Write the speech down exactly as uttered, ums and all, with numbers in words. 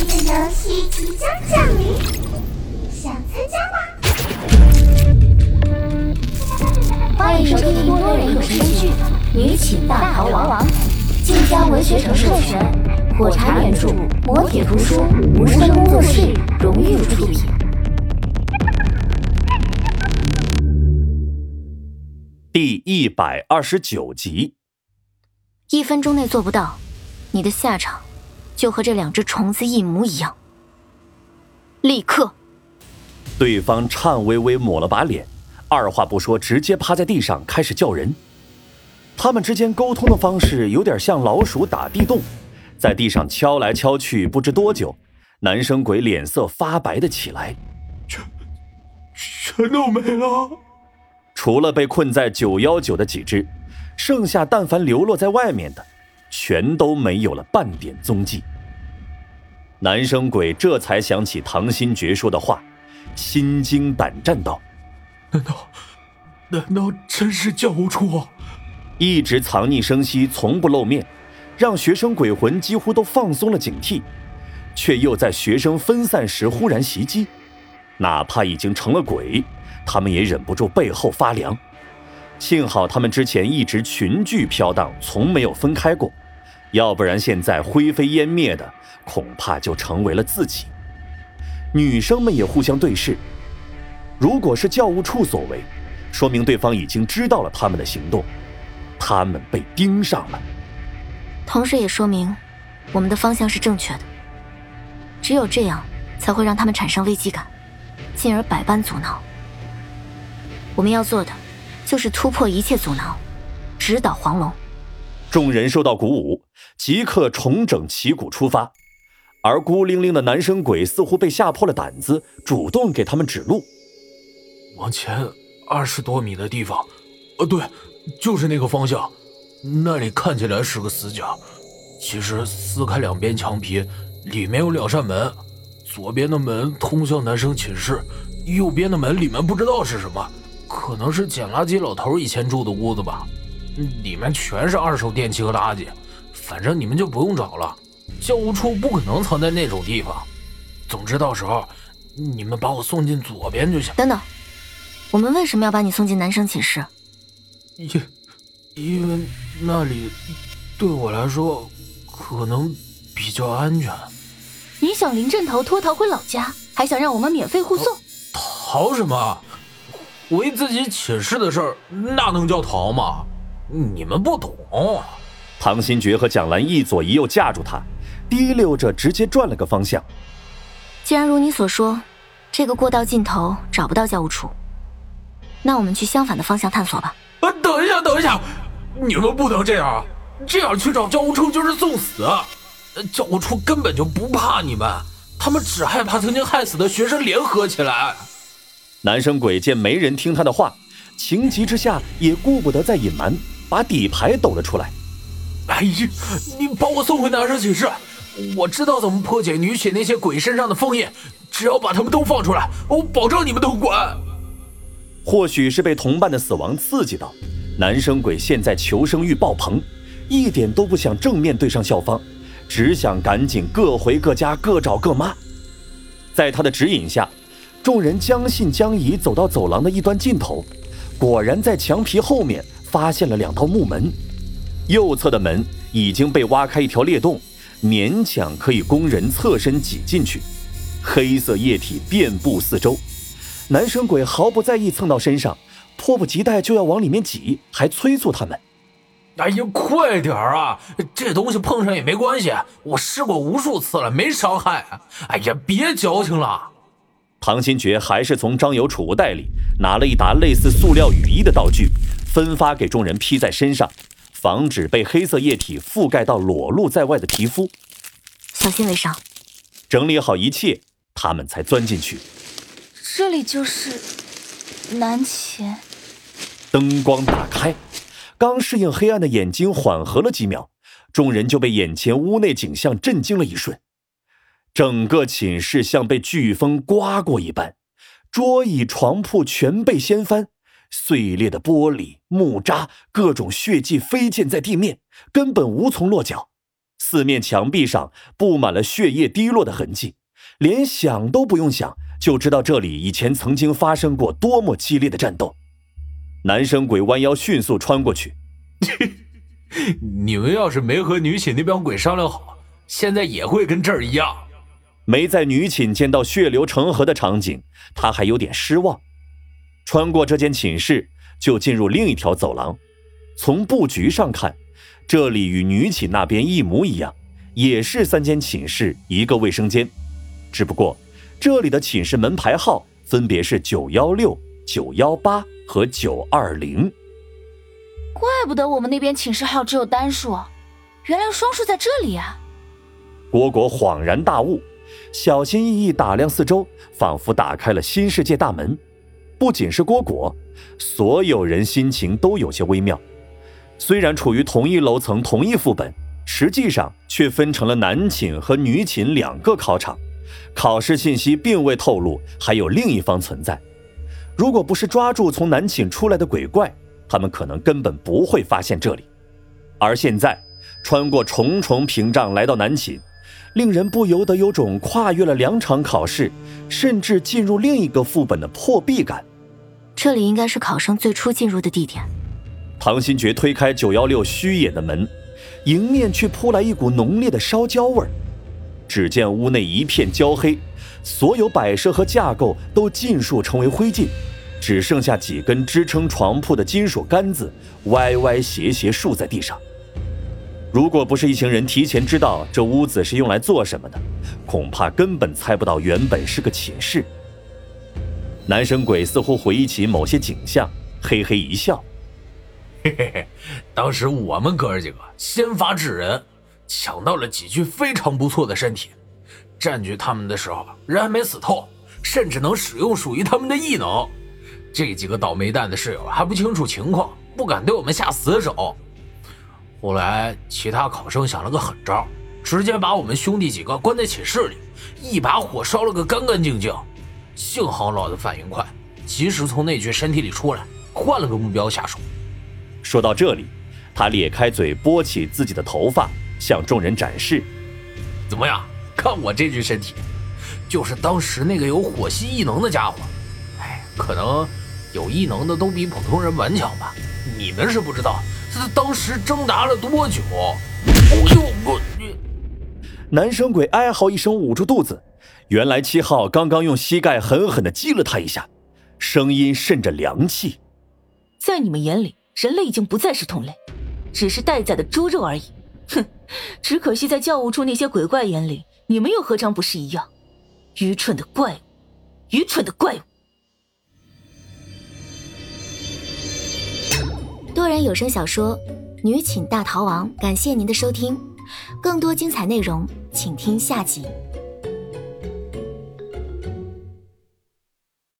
的游戏即将降临，想参加吗？ 欢迎收听多人有声剧《女寝大逃亡》，晋江文学城授权，火柴原著，磨铁图书，无声工作室荣誉出品。 第一百二十九集。 一分钟内做不到，你的下场就和这两只虫子一模一样。立刻！ 对方颤巍巍抹了把脸，二话不说，直接趴在地上开始叫人。他们之间沟通的方式有点像老鼠打地洞，在地上敲来敲去，不知多久，男生鬼脸色发白的起来， 全全都没了。 除了被困在九一九的几只，剩下但凡流落在外面的，全都没有了半点踪迹。男生鬼这才想起唐新觉说的话，心惊胆战道： 难道难道真是教务处啊？ 一直藏匿声息，从不露面，让学生鬼魂几乎都放松了警惕，却又在学生分散时忽然袭击。哪怕已经成了鬼，他们也忍不住背后发凉。幸好他们之前一直群聚飘荡，从没有分开过，要不然现在灰飞烟灭的恐怕就成为了自己。女生们也互相对视，如果是教务处所为，说明对方已经知道了他们的行动，他们被盯上了， 同时也说明我们的方向是正确的。只有这样才会让他们产生危机感，进而百般阻挠。我们要做的就是突破一切阻挠，直捣黄龙。 众人受到鼓舞，即刻重整旗鼓出发。而孤零零的男生鬼似乎被吓破了胆子，主动给他们指路。 往前二十多米的地方，呃，对，就是那个方向。那里看起来是个死角，其实撕开两边墙皮，里面有两扇门。左边的门通向男生寝室，右边的门里面不知道是什么，可能是捡垃圾老头以前住的屋子吧。里面全是二手电器和垃圾，反正你们就不用找了。教务处不可能藏在那种地方。总之到时候你们把我送进左边就行。 等等，我们为什么要把你送进男生寝室？ 因因为那里对我来说可能比较安全。 你想临阵逃脱逃回老家，还想让我们免费护送？ 逃什么？回自己寝室的事儿，那能叫逃吗？你们不懂。 唐新觉和蒋兰一左一右架住他，滴溜着直接转了个方向。 既然如你所说，这个过道尽头找不到教务处，那我们去相反的方向探索吧。 啊，等一下等一下，你们不能这样啊！这样去找教务处就是送死。教务处根本就不怕你们，他们只害怕曾经害死的学生联合起来。 男生鬼见没人听他的话，情急之下也顾不得再隐瞒，把底牌抖了出来。 哎呀，你把我送回男生寝室，我知道怎么破解女寝那些鬼身上的封印，只要把他们都放出来，我保证你们都滚。 或许是被同伴的死亡刺激到，男生鬼现在求生欲爆棚，一点都不想正面对上校方，只想赶紧各回各家，各找各妈。在他的指引下，众人将信将疑走到走廊的一端尽头，果然在墙皮后面发现了两道木门。右侧的门已经被挖开一条裂洞，勉强可以供人侧身挤进去，黑色液体遍布四周。男生鬼毫不在意蹭到身上，迫不及待就要往里面挤，还催促他们： 哎呀，快点啊！这东西碰上也没关系，我试过无数次了，没伤害。哎呀，别矫情了。 唐新觉还是从张友储物袋里拿了一沓类似塑料雨衣的道具，分发给众人披在身上，防止被黑色液体覆盖到裸露在外的皮肤。 小心为上。 整理好一切，他们才钻进去。 这里就是男寝。 灯光打开，刚适应黑暗的眼睛缓和了几秒，众人就被眼前屋内景象震惊了一瞬。整个寝室像被飓风刮过一般，桌椅床铺全被掀翻，碎裂的玻璃木渣各种血迹飞溅在地面，根本无从落脚。 四面墙壁上布满了血液滴落的痕迹，连想都不用想就知道这里以前曾经发生过多么激烈的战斗。男生鬼弯腰迅速穿过去。 你们要是没和女寝那帮鬼商量好，现在也会跟这儿一样。 没在女寝见到血流成河的场景，他还有点失望。穿过这间寝室，就进入另一条走廊。从布局上看，这里与女寝那边一模一样，也是三间寝室一个卫生间，只不过这里的寝室门牌号分别是九一六、九一八和九二零。 怪不得我们那边寝室号只有单数，原来双数在这里啊！ 蝈蝈恍然大悟，小心翼翼打量四周，仿佛打开了新世界大门。不仅是蝈蝈，所有人心情都有些微妙。虽然处于同一楼层同一副本，实际上却分成了男寝和女寝两个考场，考试信息并未透露还有另一方存在。如果不是抓住从男寝出来的鬼怪，他们可能根本不会发现这里。而现在穿过重重屏障来到男寝，令人不由得有种跨越了两场考试，甚至进入另一个副本的破壁感。 这里应该是考生最初进入的地点。 唐新觉推开九一六虚掩的门，迎面却扑来一股浓烈的烧焦味儿。只见屋内一片焦黑，所有摆设和架构都尽数成为灰烬，只剩下几根支撑床铺的金属杆子歪歪斜斜竖在地上。如果不是一行人提前知道这屋子是用来做什么的，恐怕根本猜不到原本是个寝室。男生鬼似乎回忆起某些景象，嘿嘿一笑。 嘿嘿嘿，当时我们哥儿几个先发制人，抢到了几具非常不错的身体。占据他们的时候，人还没死透，甚至能使用属于他们的异能。这几个倒霉蛋的室友还不清楚情况，不敢对我们下死手。后来其他考生想了个狠招，直接把我们兄弟几个关在寝室里，一把火烧了个干干净净。幸好老子反应快，及时从那具身体里出来，换了个目标下手。 说到这里，他咧开嘴拨起自己的头发，向众人展示。 怎么样，看我这具身体，就是当时那个有火系异能的家伙。哎，可能有异能的都比普通人顽强吧，你们是不知道他当时挣扎了多久。哎呦我去！ 男生鬼哀嚎一声，捂住肚子。原来七号刚刚用膝盖狠狠地击了他一下，声音渗着凉气。 在你们眼里，人类已经不再是同类，只是待宰的猪肉而已。哼，只可惜在教务处那些鬼怪眼里，你们又何尝不是一样？愚蠢的怪物，愚蠢的怪物。 多人有声小说《女寝大逃亡》，感谢您的收听，更多精彩内容请听下集。